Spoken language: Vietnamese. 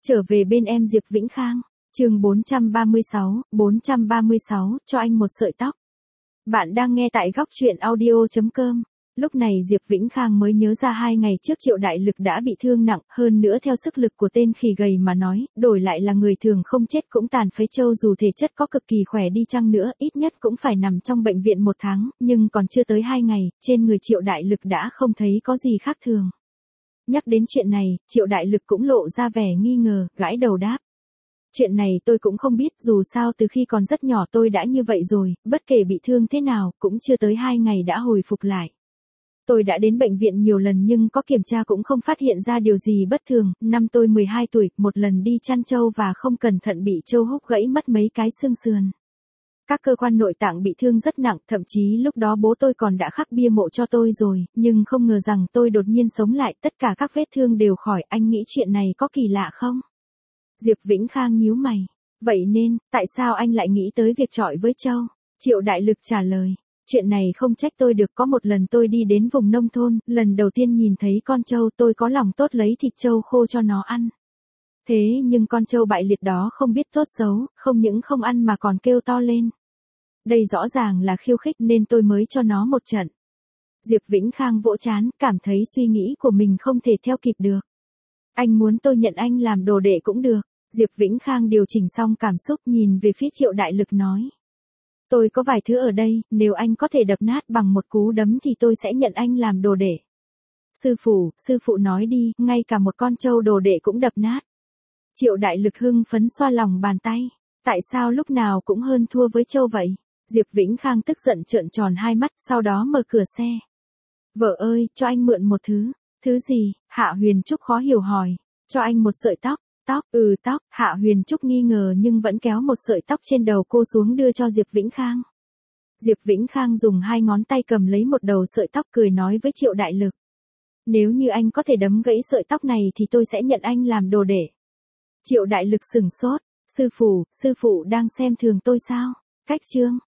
Trở về bên em Diệp Vĩnh Khang, chương 436, cho anh một sợi tóc. Bạn đang nghe tại góc truyện audio.com. Lúc này Diệp Vĩnh Khang mới nhớ ra 2 ngày trước Triệu Đại Lực đã bị thương nặng, hơn nữa theo sức lực của tên khỉ gầy mà nói, đổi lại là người thường không chết cũng tàn phế trâu, dù thể chất có cực kỳ khỏe đi chăng nữa, ít nhất cũng phải nằm trong bệnh viện 1 tháng, nhưng còn chưa tới 2 ngày, trên người Triệu Đại Lực đã không thấy có gì khác thường. Nhắc đến chuyện này, Triệu Đại Lực cũng lộ ra vẻ nghi ngờ, gãi đầu đáp. Chuyện này tôi cũng không biết, dù sao từ khi còn rất nhỏ tôi đã như vậy rồi, bất kể bị thương thế nào, cũng chưa tới 2 ngày đã hồi phục lại. Tôi đã đến bệnh viện nhiều lần nhưng có kiểm tra cũng không phát hiện ra điều gì bất thường. Năm tôi 12 tuổi, một lần đi chăn trâu và không cẩn thận bị trâu húc gãy mất mấy cái xương sườn. Các cơ quan nội tạng bị thương rất nặng, thậm chí lúc đó bố tôi còn đã khắc bia mộ cho tôi rồi, nhưng không ngờ rằng tôi đột nhiên sống lại, tất cả các vết thương đều khỏi. Anh nghĩ chuyện này có kỳ lạ không? Diệp Vĩnh Khang nhíu mày. Vậy nên, tại sao anh lại nghĩ tới việc chọi với trâu? Triệu Đại Lực trả lời. Chuyện này không trách tôi được, có một lần tôi đi đến vùng nông thôn, lần đầu tiên nhìn thấy con trâu tôi có lòng tốt lấy thịt trâu khô cho nó ăn. Thế nhưng con trâu bại liệt đó không biết tốt xấu, không những không ăn mà còn kêu to lên. Đây rõ ràng là khiêu khích nên tôi mới cho nó một trận. Diệp Vĩnh Khang vỗ trán, cảm thấy suy nghĩ của mình không thể theo kịp được. Anh muốn tôi nhận anh làm đồ đệ cũng được. Diệp Vĩnh Khang điều chỉnh xong cảm xúc, nhìn về phía Triệu Đại Lực nói. Tôi có vài thứ ở đây, nếu anh có thể đập nát bằng một cú đấm thì tôi sẽ nhận anh làm đồ đệ. Sư phụ nói đi, ngay cả một con trâu đồ đệ cũng đập nát. Triệu Đại Lực hưng phấn xoa lòng bàn tay. Tại sao lúc nào cũng hơn thua với trâu vậy? Diệp Vĩnh Khang tức giận trợn tròn hai mắt, sau đó mở cửa xe. Vợ ơi, cho anh mượn một thứ. Thứ gì? Hạ Huyền Trúc khó hiểu hỏi. Cho anh một sợi tóc. Tóc. Hạ Huyền Trúc nghi ngờ nhưng vẫn kéo một sợi tóc trên đầu cô xuống đưa cho Diệp Vĩnh Khang. Diệp Vĩnh Khang dùng 2 ngón tay cầm lấy một đầu sợi tóc, cười nói với Triệu Đại Lực. Nếu như anh có thể đấm gãy sợi tóc này thì tôi sẽ nhận anh làm đồ đệ. Triệu Đại Lực sửng sốt. Sư phụ đang xem thường tôi sao? Cách chương.